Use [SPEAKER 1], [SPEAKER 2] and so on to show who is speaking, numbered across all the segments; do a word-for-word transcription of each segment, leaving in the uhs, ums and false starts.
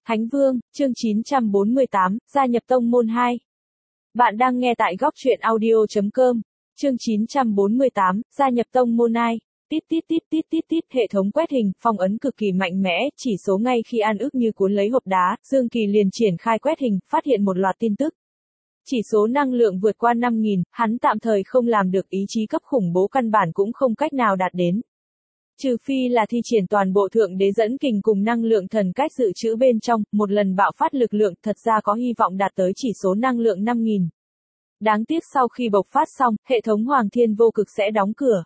[SPEAKER 1] Thánh Vương, chương chín trăm bốn mươi tám, gia nhập tông môn hai. Bạn đang nghe tại góc truyện audio chấm com. Chương chín trăm bốn mươi tám, gia nhập tông môn hai. Tít tít tít tít tít tít, hệ thống quét hình, phong ấn cực kỳ mạnh mẽ, chỉ số ngay khi An Ức Như cuốn lấy hộp đá, Dương Kỳ liền triển khai quét hình, phát hiện một loạt tin tức. Chỉ số năng lượng vượt qua năm nghìn, hắn tạm thời không làm được, ý chí cấp khủng bố căn bản cũng không cách nào đạt đến. Trừ phi là thi triển toàn bộ thượng đế dẫn kình cùng năng lượng thần cách dự trữ bên trong, một lần bạo phát lực lượng thật ra có hy vọng đạt tới chỉ số năng lượng năm nghìn. Đáng tiếc sau khi bộc phát xong, hệ thống Hoàng Thiên Vô Cực sẽ đóng cửa.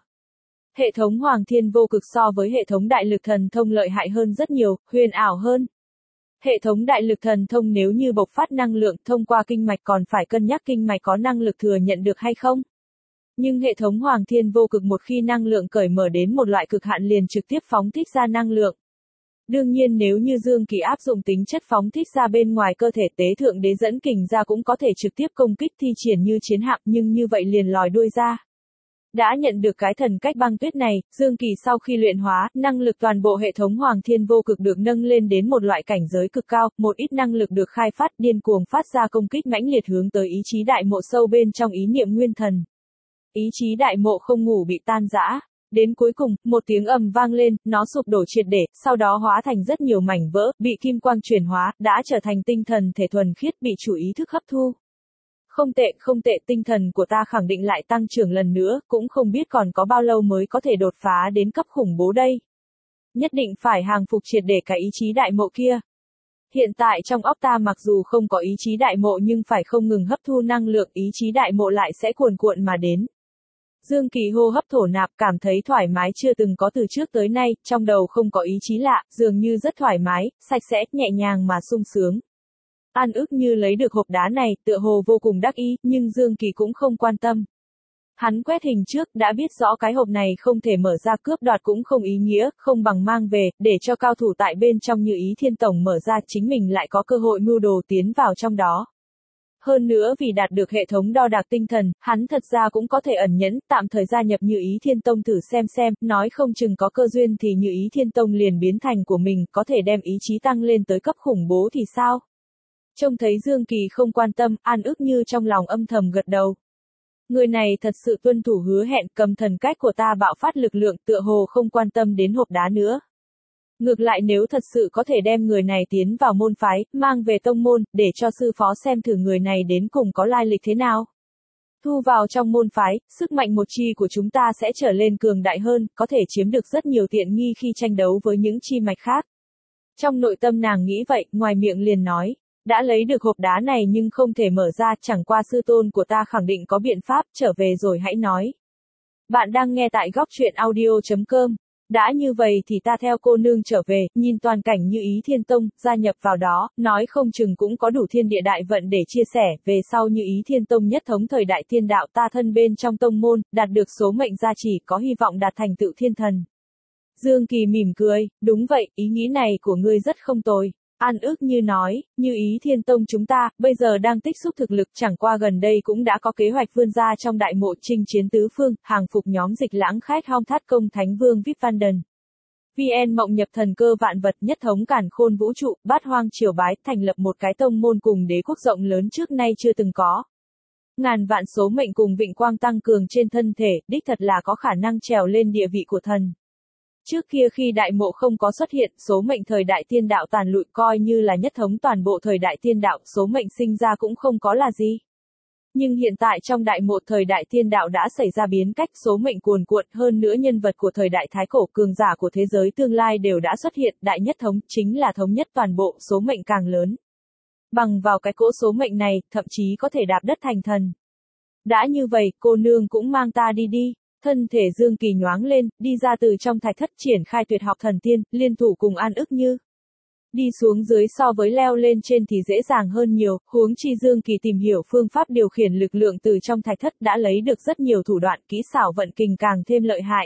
[SPEAKER 1] Hệ thống Hoàng Thiên Vô Cực so với hệ thống Đại Lực Thần Thông lợi hại hơn rất nhiều, huyền ảo hơn. Hệ thống Đại Lực Thần Thông nếu như bộc phát năng lượng thông qua kinh mạch còn phải cân nhắc kinh mạch có năng lực thừa nhận được hay không. Nhưng hệ thống Hoàng Thiên Vô Cực một khi năng lượng cởi mở đến một loại cực hạn liền trực tiếp phóng thích ra năng lượng. Đương nhiên nếu như Dương Kỳ áp dụng tính chất phóng thích ra bên ngoài cơ thể tế thượng đế dẫn kình ra cũng có thể trực tiếp công kích thi triển như chiến hạm, nhưng như vậy liền lòi đuôi ra. Đã nhận được cái thần cách băng tuyết này, Dương Kỳ sau khi luyện hóa, năng lực toàn bộ hệ thống Hoàng Thiên Vô Cực được nâng lên đến một loại cảnh giới cực cao, một ít năng lực được khai phát điên cuồng phát ra công kích mãnh liệt hướng tới ý chí đại mộ sâu bên trong ý niệm nguyên thần. Ý chí đại mộ không ngủ bị tan rã. Đến cuối cùng, một tiếng ầm vang lên, nó sụp đổ triệt để, sau đó hóa thành rất nhiều mảnh vỡ, bị kim quang chuyển hóa, đã trở thành tinh thần thể thuần khiết bị chủ ý thức hấp thu. Không tệ, không tệ, tinh thần của ta khẳng định lại tăng trưởng lần nữa, cũng không biết còn có bao lâu mới có thể đột phá đến cấp khủng bố đây. Nhất định phải hàng phục triệt để cái ý chí đại mộ kia. Hiện tại trong óc ta mặc dù không có ý chí đại mộ nhưng phải không ngừng hấp thu năng lượng, ý chí đại mộ lại sẽ cuồn cuộn mà đến. Dương Kỳ hô hấp thổ nạp, cảm thấy thoải mái chưa từng có từ trước tới nay, trong đầu không có ý chí lạ, dường như rất thoải mái, sạch sẽ, nhẹ nhàng mà sung sướng. An Ức Như lấy được hộp đá này, tựa hồ vô cùng đắc ý, nhưng Dương Kỳ cũng không quan tâm. Hắn quét hình trước, đã biết rõ cái hộp này không thể mở ra, cướp đoạt cũng không ý nghĩa, không bằng mang về, để cho cao thủ tại bên trong như Ý Thiên Tổng mở ra, chính mình lại có cơ hội mưu đồ tiến vào trong đó. Hơn nữa vì đạt được hệ thống đo đạc tinh thần, hắn thật ra cũng có thể ẩn nhẫn, tạm thời gia nhập Như Ý Thiên Tông thử xem xem, nói không chừng có cơ duyên thì Như Ý Thiên Tông liền biến thành của mình, có thể đem ý chí tăng lên tới cấp khủng bố thì sao? Trông thấy Dương Kỳ không quan tâm, An Ức Như trong lòng âm thầm gật đầu. Người này thật sự tuân thủ hứa hẹn, cầm thần cách của ta bạo phát lực lượng, tựa hồ không quan tâm đến hộp đá nữa. Ngược lại nếu thật sự có thể đem người này tiến vào môn phái, mang về tông môn, để cho sư phó xem thử người này đến cùng có lai lịch thế nào. Thu vào trong môn phái, sức mạnh một chi của chúng ta sẽ trở lên cường đại hơn, có thể chiếm được rất nhiều tiện nghi khi tranh đấu với những chi mạch khác. Trong nội tâm nàng nghĩ vậy, ngoài miệng liền nói, đã lấy được hộp đá này nhưng không thể mở ra, chẳng qua sư tôn của ta khẳng định có biện pháp, trở về rồi hãy nói. Bạn đang nghe tại góc truyện audio chấm com. Đã như vậy thì ta theo cô nương trở về, nhìn toàn cảnh Như Ý Thiên Tông, gia nhập vào đó, nói không chừng cũng có đủ thiên địa đại vận để chia sẻ, về sau Như Ý Thiên Tông nhất thống thời đại thiên đạo ta thân bên trong tông môn, đạt được số mệnh gia trì, có hy vọng đạt thành tựu thiên thần. Dương Kỳ mỉm cười, đúng vậy, ý nghĩ này của ngươi rất không tồi. An Ức Như nói, Như Ý Thiên Tông chúng ta, bây giờ đang tích xúc thực lực, chẳng qua gần đây cũng đã có kế hoạch vươn ra trong đại mộ chinh chiến tứ phương, hàng phục nhóm dịch lãng khách Hong Thát Công Thánh Vương Vip Van Đần. vê en Mộng nhập thần cơ vạn vật, nhất thống cản khôn vũ trụ, bát hoang triều bái, thành lập một cái tông môn cùng đế quốc rộng lớn trước nay chưa từng có. Ngàn vạn số mệnh cùng vịnh quang tăng cường trên thân thể, đích thật là có khả năng trèo lên địa vị của thần. Trước kia khi đại mộ không có xuất hiện, số mệnh thời đại tiên đạo tàn lụi coi như là nhất thống toàn bộ thời đại tiên đạo, số mệnh sinh ra cũng không có là gì. Nhưng hiện tại trong đại mộ thời đại tiên đạo đã xảy ra biến cách, số mệnh cuồn cuộn, hơn nữa nhân vật của thời đại thái cổ, cường giả của thế giới tương lai đều đã xuất hiện, đại nhất thống, chính là thống nhất toàn bộ, số mệnh càng lớn. Bằng vào cái cỗ số mệnh này, thậm chí có thể đạp đất thành thần. Đã như vậy, cô nương cũng mang ta đi đi. Thân thể Dương Kỳ nhoáng lên, đi ra từ trong thạch thất triển khai tuyệt học thần tiên, liên thủ cùng An Ức Như. Đi xuống dưới so với leo lên trên thì dễ dàng hơn nhiều, huống chi Dương Kỳ tìm hiểu phương pháp điều khiển lực lượng từ trong thạch thất đã lấy được rất nhiều thủ đoạn, kỹ xảo vận kình càng thêm lợi hại.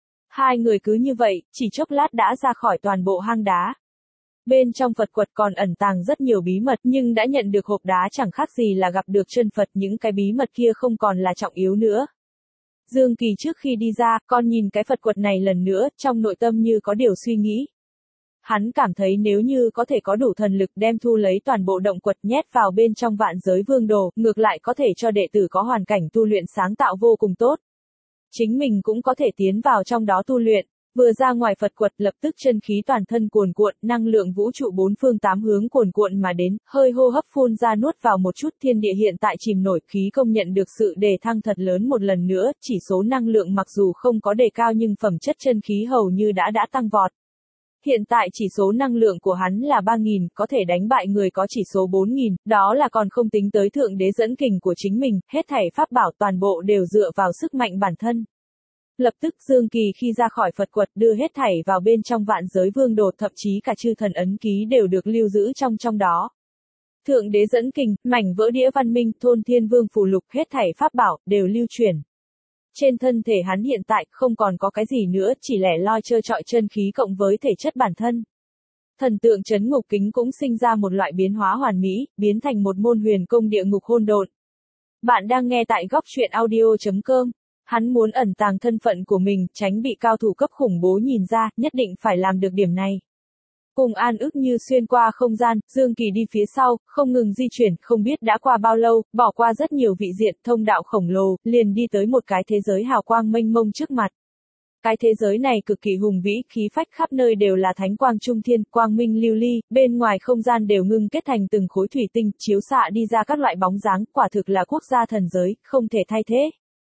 [SPEAKER 1] Hai người cứ như vậy, chỉ chốc lát đã ra khỏi toàn bộ hang đá. Bên trong Phật quật còn ẩn tàng rất nhiều bí mật, nhưng đã nhận được hộp đá chẳng khác gì là gặp được chân Phật, những cái bí mật kia không còn là trọng yếu nữa. Dương Kỳ trước khi đi ra, còn nhìn cái Phật quật này lần nữa, trong nội tâm như có điều suy nghĩ. hắn cảm thấy nếu như có thể có đủ thần lực đem thu lấy toàn bộ động quật nhét vào bên trong vạn giới vương đồ, ngược lại có thể cho đệ tử có hoàn cảnh tu luyện sáng tạo vô cùng tốt. Chính mình cũng có thể tiến vào trong đó tu luyện. Vừa ra ngoài Phật quật lập tức chân khí toàn thân cuồn cuộn, năng lượng vũ trụ bốn phương tám hướng cuồn cuộn mà đến, hơi hô hấp phun ra nuốt vào một chút, thiên địa hiện tại chìm nổi, khí công nhận được sự đề thăng thật lớn một lần nữa, chỉ số năng lượng mặc dù không có đề cao nhưng phẩm chất chân khí hầu như đã đã tăng vọt. Hiện tại chỉ số năng lượng của hắn là ba nghìn, có thể đánh bại người có chỉ số bốn nghìn, đó là còn không tính tới thượng đế dẫn kình của chính mình, hết thảy pháp bảo toàn bộ đều dựa vào sức mạnh bản thân. Lập tức Dương Kỳ khi ra khỏi Phật quật đưa hết thảy vào bên trong vạn giới vương đồ, thậm chí cả chư thần ấn ký đều được lưu giữ trong trong đó. Thượng đế dẫn kình, mảnh vỡ đĩa văn minh, thôn thiên vương phù lục, hết thảy pháp bảo, đều lưu truyền. Trên thân thể hắn hiện tại không còn có cái gì nữa, chỉ lẻ loi trơ trọi chân khí cộng với thể chất bản thân. Thần tượng trấn ngục kính cũng sinh ra một loại biến hóa hoàn mỹ, biến thành một môn huyền công địa ngục hôn độn. Bạn đang nghe tại góc truyện audio chấm com. Hắn muốn ẩn tàng thân phận của mình, tránh bị cao thủ cấp khủng bố nhìn ra, nhất định phải làm được điểm này. Cùng An Ức Như xuyên qua không gian, Dương Kỳ đi phía sau, không ngừng di chuyển, không biết đã qua bao lâu, bỏ qua rất nhiều vị diện, thông đạo khổng lồ, liền đi tới một cái thế giới hào quang mênh mông trước mặt. Cái thế giới này cực kỳ hùng vĩ, khí phách khắp nơi đều là thánh quang trung thiên, quang minh lưu ly, bên ngoài không gian đều ngưng kết thành từng khối thủy tinh, chiếu xạ đi ra các loại bóng dáng, quả thực là quốc gia thần giới, không thể thay thế.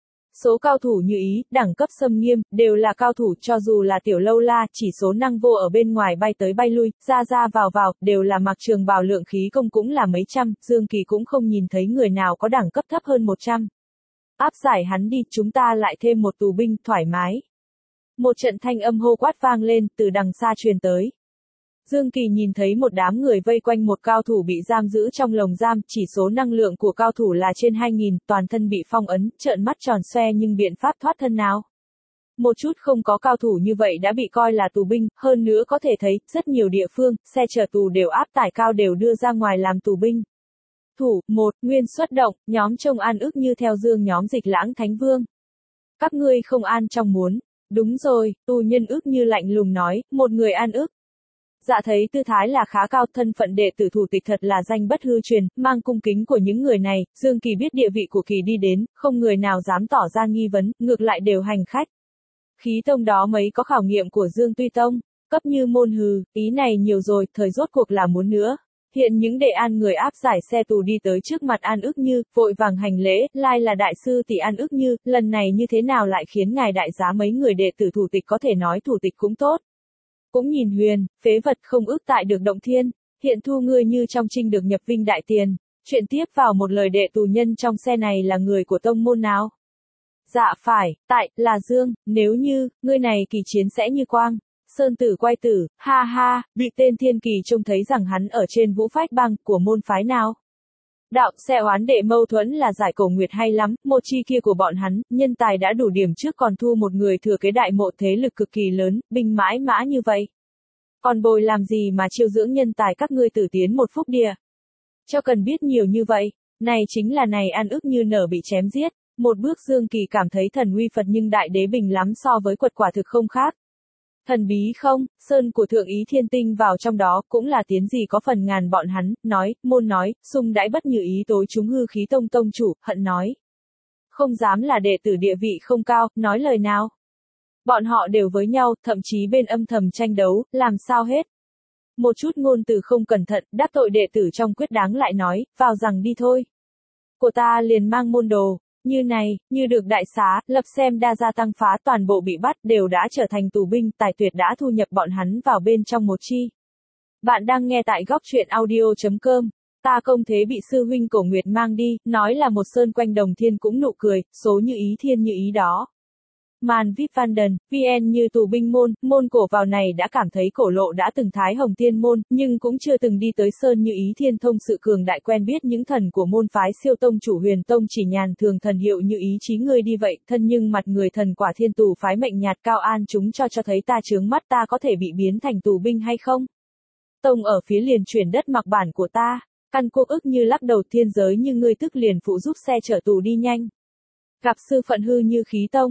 [SPEAKER 1] Số cao thủ như ý, đẳng cấp xâm nghiêm, đều là cao thủ, cho dù là tiểu lâu la, chỉ số năng vô ở bên ngoài bay tới bay lui, ra ra vào vào, đều là mặc trường bào, lượng khí công cũng là mấy trăm, Dương Kỳ cũng không nhìn thấy người nào có đẳng cấp thấp hơn một trăm. Áp giải hắn đi, chúng ta lại thêm một tù binh, thoải mái. Một trận thanh âm hô quát vang lên, từ đằng xa truyền tới. Dương Kỳ nhìn thấy một đám người vây quanh một cao thủ bị giam giữ trong lồng giam, chỉ số năng lượng của cao thủ là trên hai nghìn, toàn thân bị phong ấn, trợn mắt tròn xoe nhưng biện pháp thoát thân nào? Một chút không có cao thủ như vậy đã bị coi là tù binh, hơn nữa có thể thấy, rất nhiều địa phương, xe chở tù đều áp tải cao đều đưa ra ngoài làm tù binh. Thủ, một, Nguyên xuất động, nhóm trông An Ức Như theo Dương nhóm Dịch Lãng Thánh Vương. Các ngươi không an trong muốn. Đúng rồi, tù nhân Ức Như lạnh lùng nói, một người An Ức. Dạ thấy tư thái là khá cao, thân phận đệ tử thủ tịch thật là danh bất hư truyền, mang cung kính của những người này, Dương Kỳ biết địa vị của Kỳ đi đến, không người nào dám tỏ ra nghi vấn, ngược lại đều hành khách. Khí tông đó mấy có khảo nghiệm của Dương Tuy Tông, cấp như môn hừ, ý này nhiều rồi, thời rốt cuộc là muốn nữa. Hiện những đệ an người áp giải xe tù đi tới trước mặt An Ức Như, vội vàng hành lễ, lai là đại sư tỷ An Ức Như, lần này như thế nào lại khiến ngài đại giá mấy người đệ tử thủ tịch có thể nói thủ tịch cũng tốt. Cũng nhìn huyền, phế vật không ước tại được động thiên, hiện thu ngươi như trong trinh được nhập vinh đại tiền. Chuyện tiếp vào một lời đệ tù nhân trong xe này là người của tông môn nào? Dạ phải, tại, là Dương, nếu như, ngươi này kỳ chiến sẽ như quang. Sơn tử quay tử, ha ha, bị tên Thiên Kỳ trông thấy rằng hắn ở trên vũ phách băng của môn phái nào. Đạo, xe oán đệ mâu thuẫn là giải cổ nguyệt hay lắm, một chi kia của bọn hắn, nhân tài đã đủ điểm trước còn thu một người thừa kế đại mộ thế lực cực kỳ lớn, binh mãi mã như vậy. Còn bồi làm gì mà chiêu dưỡng nhân tài các ngươi tử tiến một phúc địa. Cho cần biết nhiều như vậy, này chính là này An Ức Như nở bị chém giết, một bước Dương Kỳ cảm thấy thần uy Phật nhưng đại đế bình lắm so với quật quả thực không khác. Thần bí không, sơn của thượng ý thiên tinh vào trong đó, cũng là tiến gì có phần ngàn bọn hắn, nói, môn nói, sung đãi bất như ý tối chúng hư khí tông tông chủ, hận nói. Không dám là đệ tử địa vị không cao, nói lời nào. Bọn họ đều với nhau, thậm chí bên âm thầm tranh đấu, làm sao hết. Một chút ngôn từ không cẩn thận, đắc tội đệ tử trong quyết đáng lại nói, vào rằng đi thôi. Của ta liền mang môn đồ. Như này, như được đại xá, lập xem đa gia tăng phá toàn bộ bị bắt đều đã trở thành tù binh, tài tuyệt đã thu nhập bọn hắn vào bên trong một chi. Bạn đang nghe tại góc truyện audio chấm com. Ta công thế bị sư huynh Cổ Nguyệt mang đi, nói là một sơn quanh đồng thiên cũng nụ cười, số như ý thiên như ý đó. Man vê i pê Vanden, vê en như tù binh môn, môn cổ vào này đã cảm thấy cổ lộ đã từng thái hồng thiên môn, nhưng cũng chưa từng đi tới sơn như ý thiên thông sự cường đại quen biết những thần của môn phái siêu tông chủ huyền tông chỉ nhàn thường thần hiệu như ý chí ngươi đi vậy, thân nhưng mặt người thần quả thiên tù phái mệnh nhạt cao an chúng cho cho thấy ta chướng mắt ta có thể bị biến thành tù binh hay không? Tông ở phía liền chuyển đất mặc bản của ta, căn quốc ức như lắc đầu thiên giới như ngươi tức liền phụ giúp xe chở tù đi nhanh. Gặp sư phận hư như khí tông.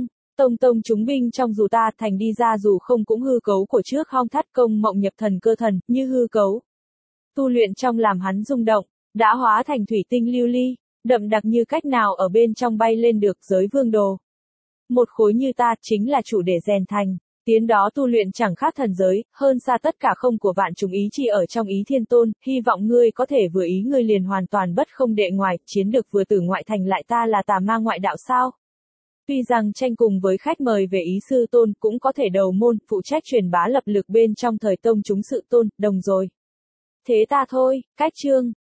[SPEAKER 1] Tông tông chúng binh trong dù ta thành đi ra dù không cũng hư cấu của trước hong thắt công mộng nhập thần cơ thần, như hư cấu. Tu luyện trong làm hắn rung động, đã hóa thành thủy tinh lưu ly, đậm đặc như cách nào ở bên trong bay lên được giới vương đồ. Một khối như ta chính là chủ để rèn thành, tiến đó tu luyện chẳng khác thần giới, hơn xa tất cả không của vạn chúng ý chỉ ở trong ý thiên tôn, hy vọng ngươi có thể vừa ý ngươi liền hoàn toàn bất không đệ ngoài, chiến được vừa tử ngoại thành lại ta là tà ma ngoại đạo sao. Tuy rằng tranh cùng với khách mời về ý sư tôn cũng có thể đầu môn, phụ trách truyền bá lập lực bên trong thời tông chúng sự tôn, đồng rồi. Thế ta thôi, cách chương.